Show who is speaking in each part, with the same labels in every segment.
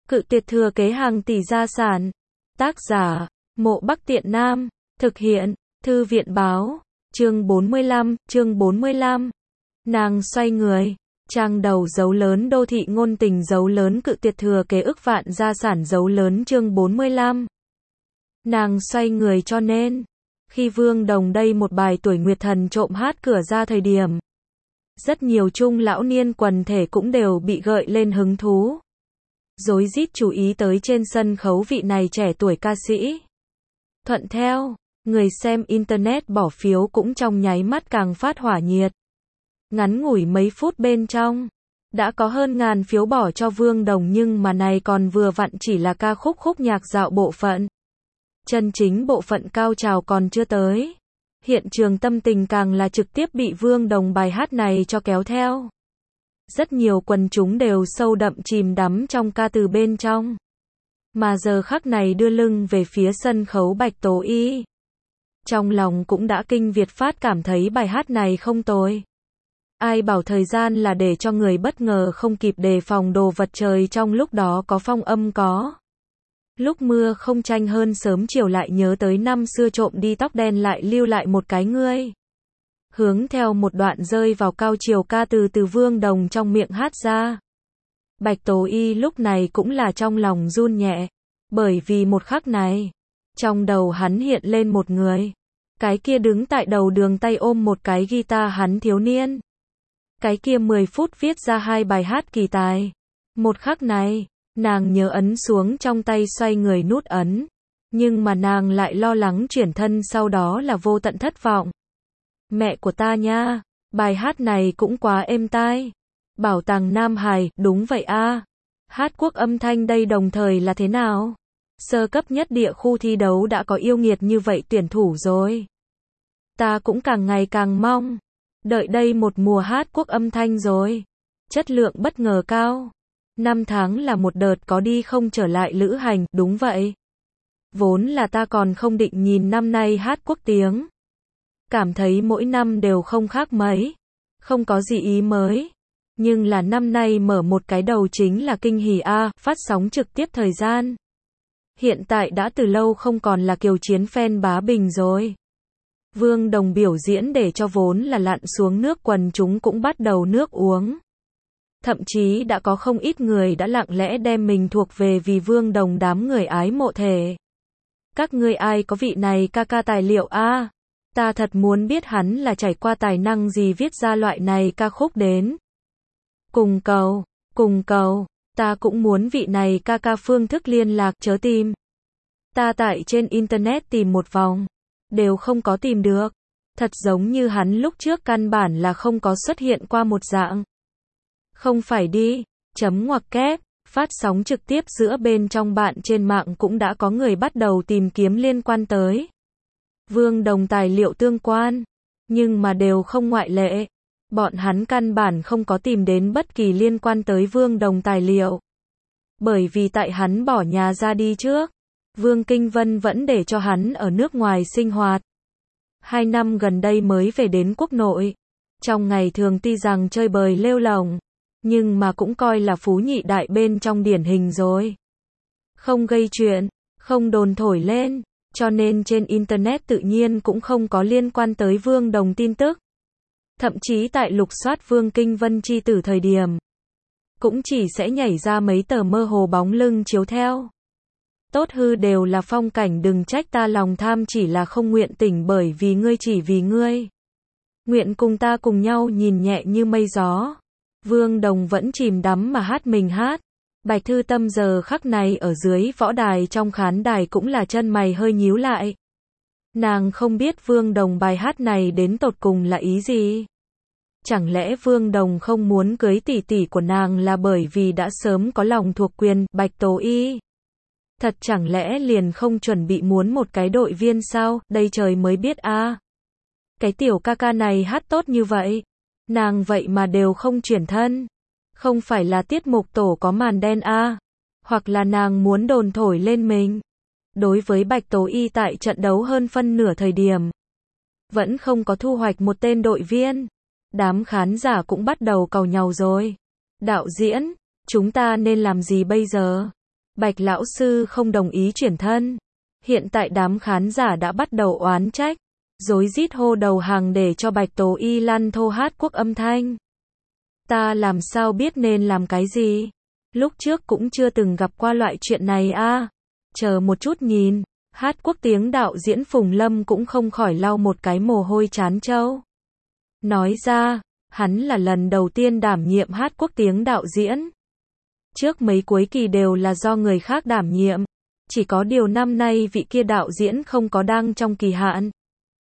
Speaker 1: Cự tuyệt thừa kế hàng tỷ gia sản. Tác giả, Mộ Bắc Tiện Nam. Thực hiện, Thư viện báo. Chương 45. Nàng xoay người. Trang đầu dấu lớn đô thị ngôn tình dấu lớn cự tuyệt thừa kế ức vạn gia sản dấu lớn chương 45. Nàng xoay người cho nên, khi Vương Đồng đây một bài tuổi Nguyệt Thần trộm hát cửa ra thời điểm, rất nhiều trung lão niên quần thể cũng đều bị gợi lên hứng thú. Rối rít chú ý tới trên sân khấu vị này trẻ tuổi ca sĩ. Thuận theo, người xem internet bỏ phiếu cũng trong nháy mắt càng phát hỏa nhiệt. Ngắn ngủi mấy phút bên trong, đã có hơn ngàn phiếu bỏ cho Vương Đồng nhưng mà này còn vừa vặn chỉ là ca khúc khúc nhạc dạo bộ phận. Chân chính bộ phận cao trào còn chưa tới. Hiện trường tâm tình càng là trực tiếp bị Vương Đồng bài hát này cho kéo theo. Rất nhiều quần chúng đều sâu đậm chìm đắm trong ca từ bên trong. Mà giờ khắc này đưa lưng về phía sân khấu Bạch Tố Y. Trong lòng cũng đã kinh Việt phát cảm thấy bài hát này không tồi. Ai bảo thời gian là để cho người bất ngờ không kịp đề phòng đồ vật trời trong lúc đó có phong âm có. Lúc mưa không tranh hơn sớm chiều lại nhớ tới năm xưa trộm đi tóc đen lại lưu lại một cái ngươi. Hướng theo một đoạn rơi vào cao chiều ca từ Vương Đồng trong miệng hát ra. Bạch Tố Y lúc này cũng là trong lòng run nhẹ. Bởi vì một khắc này, trong đầu hắn hiện lên một người. Cái kia đứng tại đầu đường tay ôm một cái guitar hắn thiếu niên. Cái kia 10 phút viết ra 2 bài hát kỳ tài. Một khắc này, nàng nhớ ấn xuống trong tay xoay người nút ấn. Nhưng mà nàng lại lo lắng chuyển thân sau đó là vô tận thất vọng. Mẹ của ta nha, bài hát này cũng quá êm tai. Bảo tàng Nam Hải, đúng vậy a. Hát quốc âm thanh đây đồng thời là thế nào? Sơ cấp nhất địa khu thi đấu đã có yêu nghiệt như vậy tuyển thủ rồi. Ta cũng càng ngày càng mong. Đợi đây một mùa hát quốc âm thanh rồi. Chất lượng bất ngờ cao. 5 tháng là một đợt có đi không trở lại lữ hành, đúng vậy. Vốn là ta còn không định nhìn năm nay hát quốc tiếng. Cảm thấy mỗi năm đều không khác mấy. Không có gì ý mới. Nhưng là năm nay mở một cái đầu chính là kinh hỉ a, phát sóng trực tiếp thời gian. Hiện tại đã từ lâu không còn là Kiều Chiến fan bá bình rồi. Vương Đồng biểu diễn để cho vốn là lặn xuống nước quần chúng cũng bắt đầu nước uống. Thậm chí đã có không ít người đã lặng lẽ đem mình thuộc về vì Vương Đồng đám người ái mộ thể. Các ngươi ai có vị này ca tài liệu a? Ta thật muốn biết hắn là trải qua tài năng gì viết ra loại này ca khúc đến. Cùng cầu, ta cũng muốn vị này ca phương thức liên lạc chớ tìm. Ta tại trên internet tìm một vòng, đều không có tìm được. Thật giống như hắn lúc trước căn bản là không có xuất hiện qua một dạng. Không phải đi, chấm ngoặc kép, phát sóng trực tiếp giữa bên trong bạn trên mạng cũng đã có người bắt đầu tìm kiếm liên quan tới Vương Đồng tài liệu tương quan, nhưng mà đều không ngoại lệ. Bọn hắn căn bản không có tìm đến bất kỳ liên quan tới Vương Đồng tài liệu. Bởi vì tại hắn bỏ nhà ra đi trước, Vương Kinh Vân vẫn để cho hắn ở nước ngoài sinh hoạt. 2 năm gần đây mới về đến quốc nội. Trong ngày thường tuy rằng chơi bời lêu lổng, nhưng mà cũng coi là phú nhị đại bên trong điển hình rồi. Không gây chuyện, không đồn thổi lên, cho nên trên internet tự nhiên cũng không có liên quan tới Vương Đồng tin tức. Thậm chí tại lục soát Vương Kinh Vân chi tử thời điểm, cũng chỉ sẽ nhảy ra mấy tờ mơ hồ bóng lưng chiếu theo. Tốt hư đều là phong cảnh, đừng trách ta lòng tham chỉ là không nguyện tỉnh bởi vì ngươi, chỉ vì ngươi. Nguyện cùng ta cùng nhau nhìn nhẹ như mây gió. Vương Đồng vẫn chìm đắm mà hát mình hát. Bạch Thư Tâm giờ khắc này ở dưới võ đài trong khán đài cũng là chân mày hơi nhíu lại. Nàng không biết Vương Đồng bài hát này đến tột cùng là ý gì. Chẳng lẽ Vương Đồng không muốn cưới tỷ tỷ của nàng là bởi vì đã sớm có lòng thuộc quyền Bạch Tố Y? Thật chẳng lẽ liền không chuẩn bị muốn một cái đội viên sao? Đây trời mới biết a. Cái tiểu ca này hát tốt như vậy, nàng vậy mà đều không chuyển thân. Không phải là tiết mục tổ có màn đen a, hoặc là nàng muốn đồn thổi lên mình. Đối với Bạch Tố Y tại trận đấu hơn phân nửa thời điểm, vẫn không có thu hoạch một tên đội viên. Đám khán giả cũng bắt đầu càu nhàu rồi. Đạo diễn, chúng ta nên làm gì bây giờ? Bạch lão sư không đồng ý chuyển thân. Hiện tại đám khán giả đã bắt đầu oán trách, rối rít hô đầu hàng để cho Bạch Tố Y lăn thô hát quốc âm thanh. Ta làm sao biết nên làm cái gì? Lúc trước cũng chưa từng gặp qua loại chuyện này a. Chờ một chút nhìn, hát quốc tiếng đạo diễn Phùng Lâm cũng không khỏi lau một cái mồ hôi trán trâu. Nói ra, hắn là lần đầu tiên đảm nhiệm hát quốc tiếng đạo diễn. Trước mấy cuối kỳ đều là do người khác đảm nhiệm. Chỉ có điều năm nay vị kia đạo diễn không có đang trong kỳ hạn,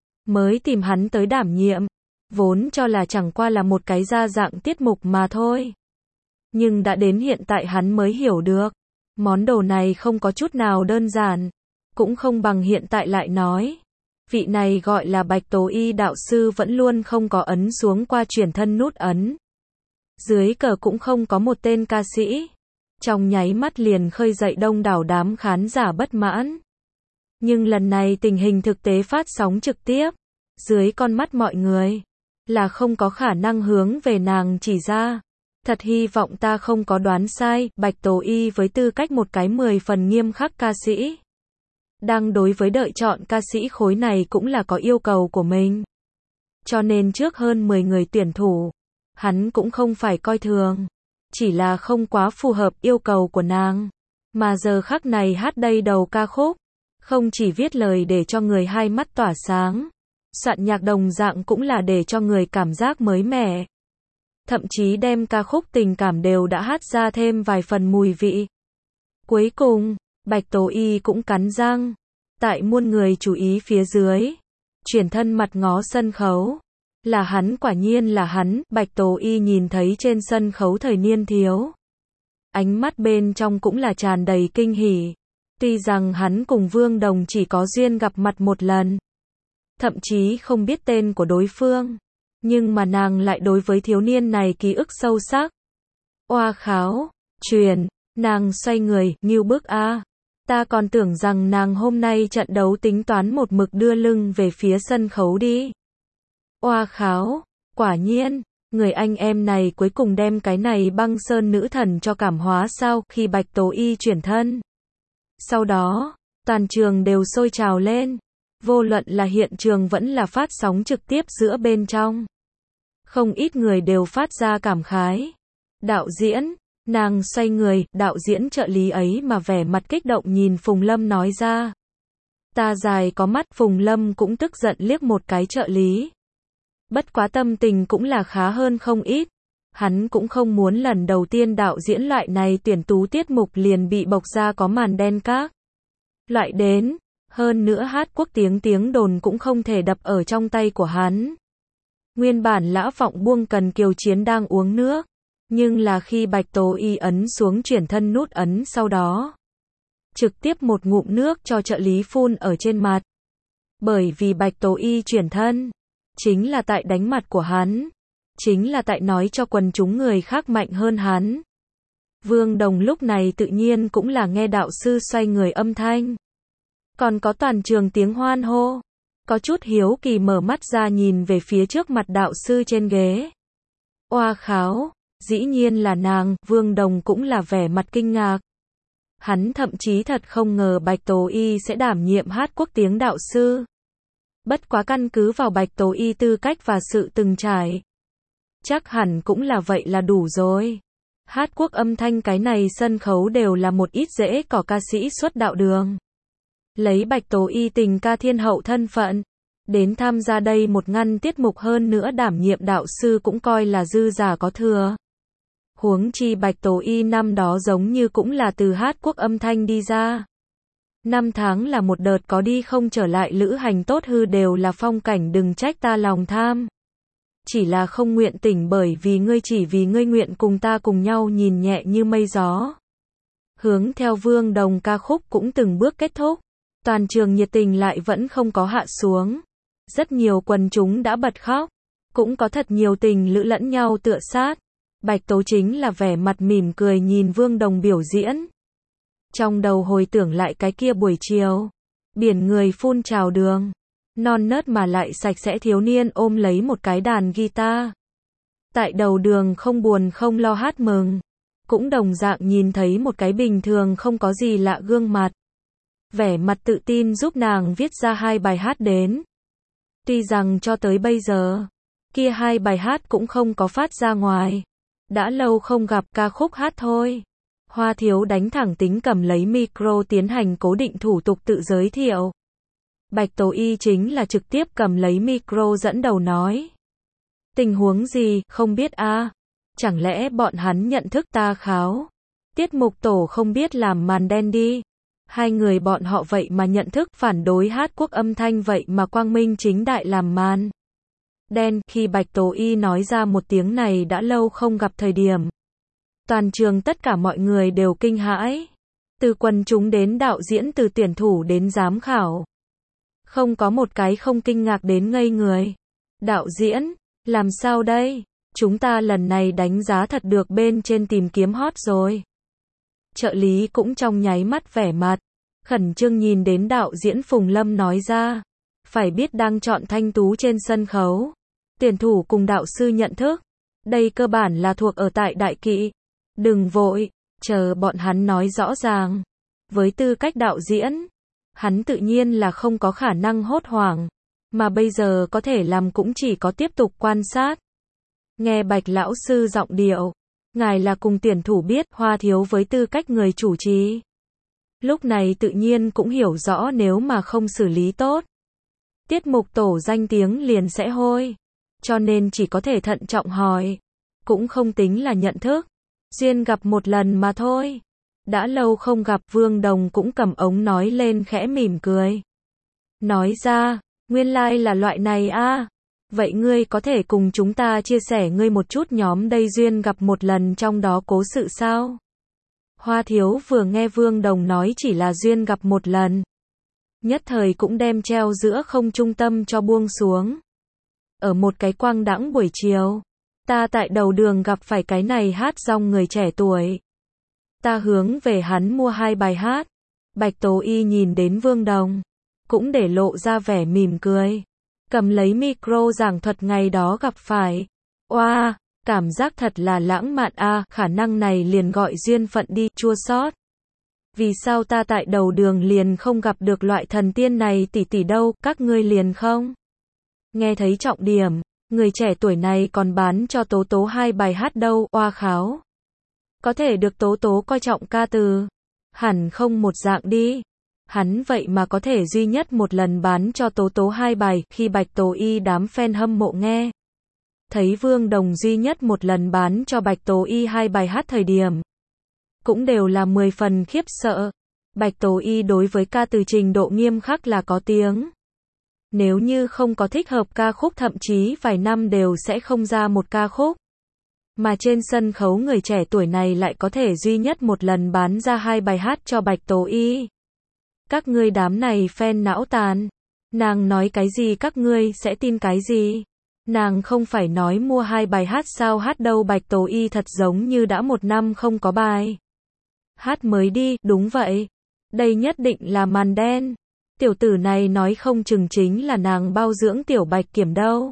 Speaker 1: mới tìm hắn tới đảm nhiệm. Vốn cho là chẳng qua là một cái gia dạng tiết mục mà thôi. Nhưng đã đến hiện tại hắn mới hiểu được, món đồ này không có chút nào đơn giản. Cũng không bằng hiện tại lại nói. Vị này gọi là Bạch Tố Y đạo sư vẫn luôn không có ấn xuống qua chuyển thân nút ấn. Dưới cờ cũng không có một tên ca sĩ. Trong nháy mắt liền khơi dậy đông đảo đám khán giả bất mãn. Nhưng lần này tình hình thực tế phát sóng trực tiếp, dưới con mắt mọi người, là không có khả năng hướng về nàng chỉ ra. Thật hy vọng ta không có đoán sai, Bạch Tố Y với tư cách một cái 10 phần nghiêm khắc ca sĩ. Đang đối với đợi chọn ca sĩ khối này cũng là có yêu cầu của mình. Cho nên trước hơn 10 người tuyển thủ, hắn cũng không phải coi thường. Chỉ là không quá phù hợp yêu cầu của nàng. Mà giờ khắc này hát đây đầu ca khúc. Không chỉ viết lời để cho người hai mắt tỏa sáng. Soạn nhạc đồng dạng cũng là để cho người cảm giác mới mẻ. Thậm chí đem ca khúc tình cảm đều đã hát ra thêm vài phần mùi vị. Cuối cùng, Bạch Tố Y cũng cắn răng. Tại muôn người chú ý phía dưới. Chuyển thân mặt ngó sân khấu. Là hắn, quả nhiên là hắn. Bạch Tố Y nhìn thấy trên sân khấu thời niên thiếu. Ánh mắt bên trong cũng là tràn đầy kinh hỉ. Tuy rằng hắn cùng Vương Đồng chỉ có duyên gặp mặt một lần. Thậm chí không biết tên của đối phương. Nhưng mà nàng lại đối với thiếu niên này ký ức sâu sắc. Oa kháo, truyền, nàng xoay người, nghiêu bức a. Ta còn tưởng rằng nàng hôm nay trận đấu tính toán một mực đưa lưng về phía sân khấu đi. Oa kháo, quả nhiên, người anh em này cuối cùng đem cái này băng sơn nữ thần cho cảm hóa sao khi Bạch Tố Y chuyển thân. Sau đó, toàn trường đều sôi trào lên. Vô luận là hiện trường vẫn là phát sóng trực tiếp giữa bên trong. Không ít người đều phát ra cảm khái. Đạo diễn, nàng xoay người, đạo diễn trợ lý ấy mà vẻ mặt kích động nhìn Phùng Lâm nói ra. Ta dài có mắt, Phùng Lâm cũng tức giận liếc một cái trợ lý. Bất quá tâm tình cũng là khá hơn không ít. Hắn cũng không muốn lần đầu tiên đạo diễn loại này tuyển tú tiết mục liền bị bộc ra có màn đen các loại đến. Hơn nữa hát quốc tiếng đồn cũng không thể đập ở trong tay của hắn. Nguyên bản Lã Vọng Buông Cần Kiều Chiến đang uống nước. Nhưng là khi Bạch Tố Y ấn xuống chuyển thân nút ấn sau đó. Trực tiếp một ngụm nước cho trợ lý phun ở trên mặt. Bởi vì Bạch Tố Y chuyển thân. Chính là tại đánh mặt của hắn. Chính là tại nói cho quần chúng người khác mạnh hơn hắn. Vương Đồng lúc này tự nhiên cũng là nghe đạo sư xoay người âm thanh. Còn có toàn trường tiếng hoan hô. Có chút hiếu kỳ mở mắt ra nhìn về phía trước mặt đạo sư trên ghế. Oa kháo, dĩ nhiên là nàng, Vương Đồng cũng là vẻ mặt kinh ngạc. Hắn thậm chí thật không ngờ Bạch Tố Y sẽ đảm nhiệm hát quốc tiếng đạo sư. Bất quá căn cứ vào Bạch Tố Y tư cách và sự từng trải. Chắc hẳn cũng là vậy là đủ rồi. Hát quốc âm thanh cái này sân khấu đều là một ít dễ cỏ ca sĩ xuất đạo đường. Lấy Bạch Tố Y tình ca thiên hậu thân phận. Đến tham gia đây một ngăn tiết mục hơn nữa đảm nhiệm đạo sư cũng coi là dư giả có thừa. Huống chi Bạch Tố Y năm đó giống như cũng là từ hát quốc âm thanh đi ra. 5 tháng là một đợt có đi không trở lại lữ hành tốt hư đều là phong cảnh đừng trách ta lòng tham. Chỉ là không nguyện tỉnh bởi vì ngươi chỉ vì ngươi nguyện cùng ta cùng nhau nhìn nhẹ như mây gió. Hướng theo Vương Đồng ca khúc cũng từng bước kết thúc. Toàn trường nhiệt tình lại vẫn không có hạ xuống. Rất nhiều quần chúng đã bật khóc. Cũng có thật nhiều tình lữ lẫn nhau tựa sát. Bạch Tố chính là vẻ mặt mỉm cười nhìn Vương Đồng biểu diễn. Trong đầu hồi tưởng lại cái kia buổi chiều. Biển người phun trào đường. Non nớt mà lại sạch sẽ thiếu niên ôm lấy một cái đàn guitar. Tại đầu đường không buồn không lo hát mừng. cũng đồng dạng nhìn thấy một cái bình thường không có gì lạ gương mặt. Vẻ mặt tự tin giúp nàng viết ra 2 bài hát đến. Tuy rằng cho tới bây giờ, kia 2 bài hát cũng không có phát ra ngoài. Đã lâu không gặp, ca khúc hát thôi. Hoa Thiếu đánh thẳng tính cầm lấy micro tiến hành cố định thủ tục tự giới thiệu. Bạch Tố Y chính là trực tiếp cầm lấy micro dẫn đầu nói. Tình huống gì, không biết a? Chẳng lẽ bọn hắn nhận thức ta kháo? Tiết mục tổ không biết làm màn đen đi. 2 người bọn họ vậy mà nhận thức phản đối hát quốc âm thanh vậy mà quang minh chính đại làm màn đen. Khi Bạch Tố Y nói ra một tiếng này đã lâu không gặp thời điểm. Toàn trường tất cả mọi người đều kinh hãi. Từ quần chúng đến đạo diễn, từ tuyển thủ đến giám khảo. Không có một cái không kinh ngạc đến ngây người. Đạo diễn, làm sao đây? Chúng ta lần này đánh giá thật được bên trên tìm kiếm hot rồi. Trợ lý cũng trong nháy mắt vẻ mặt khẩn trương nhìn đến đạo diễn Phùng Lâm nói ra. Phải biết đang chọn thanh tú trên sân khấu. Tuyển thủ cùng đạo sư nhận thức. Đây cơ bản là thuộc ở tại đại kỵ. Đừng vội, chờ bọn hắn nói rõ ràng. Với tư cách đạo diễn, hắn tự nhiên là không có khả năng hốt hoảng. Mà bây giờ có thể làm cũng chỉ có tiếp tục quan sát. Nghe Bạch lão sư giọng điệu. Ngài là cùng tuyển thủ biết, Hoa Thiếu với tư cách người chủ trì. Lúc này tự nhiên cũng hiểu rõ nếu mà không xử lý tốt. Tiết mục tổ danh tiếng liền sẽ hôi. Cho nên chỉ có thể thận trọng hỏi. Cũng không tính là nhận thức. Duyên gặp một lần mà thôi. Đã lâu không gặp, Vương Đồng cũng cầm ống nói lên khẽ mỉm cười. Nói ra, nguyên lai là loại này a. Vậy ngươi có thể cùng chúng ta chia sẻ ngươi một chút nhóm đây duyên gặp một lần trong đó cố sự sao? Hoa Thiếu vừa nghe Vương Đồng nói chỉ là duyên gặp một lần. Nhất thời cũng đem treo giữa không trung tâm cho buông xuống. Ở một cái quang đãng buổi chiều, ta tại đầu đường gặp phải cái này hát rong người trẻ tuổi. Ta hướng về hắn mua 2 bài hát. Bạch Tố Y nhìn đến Vương Đồng, cũng để lộ ra vẻ mỉm cười. Cầm lấy micro giảng thuật ngày đó gặp phải. Oa, cảm giác thật là lãng mạn a, khả năng này liền gọi duyên phận đi, chua xót. Vì sao ta tại đầu đường liền không gặp được loại thần tiên này tỷ tỷ đâu, các ngươi liền không? Nghe thấy trọng điểm, người trẻ tuổi này còn bán cho Tố Tố 2 bài hát đâu, oa kháo. Có thể được Tố Tố coi trọng ca từ. Hẳn không một dạng đi. Hắn vậy mà có thể duy nhất một lần bán cho Tố Tố 2 bài. Khi Bạch Tố Y đám fan hâm mộ nghe thấy Vương Đồng duy nhất một lần bán cho Bạch Tố Y 2 bài hát thời điểm, cũng đều là 10 phần khiếp sợ. Bạch Tố Y đối với ca từ trình độ nghiêm khắc là có tiếng. Nếu như không có thích hợp ca khúc thậm chí vài năm đều sẽ không ra một ca khúc. Mà trên sân khấu người trẻ tuổi này lại có thể duy nhất một lần bán ra 2 bài hát cho Bạch Tố Y. Các ngươi đám này fan não tàn. Nàng nói cái gì các ngươi sẽ tin cái gì? Nàng không phải nói mua 2 bài hát sao hát đâu. Bạch Tố Y thật giống như đã 1 năm không có bài hát mới đi. Đúng vậy. Đây nhất định là màn đen. Tiểu tử này nói không chừng chính là nàng bao dưỡng tiểu Bạch Kiểm đâu.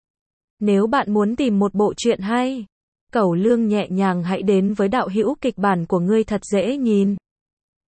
Speaker 1: Nếu bạn muốn tìm một bộ truyện hay, Cẩu Lương nhẹ nhàng hãy đến với đạo hữu kịch bản của ngươi thật dễ nhìn.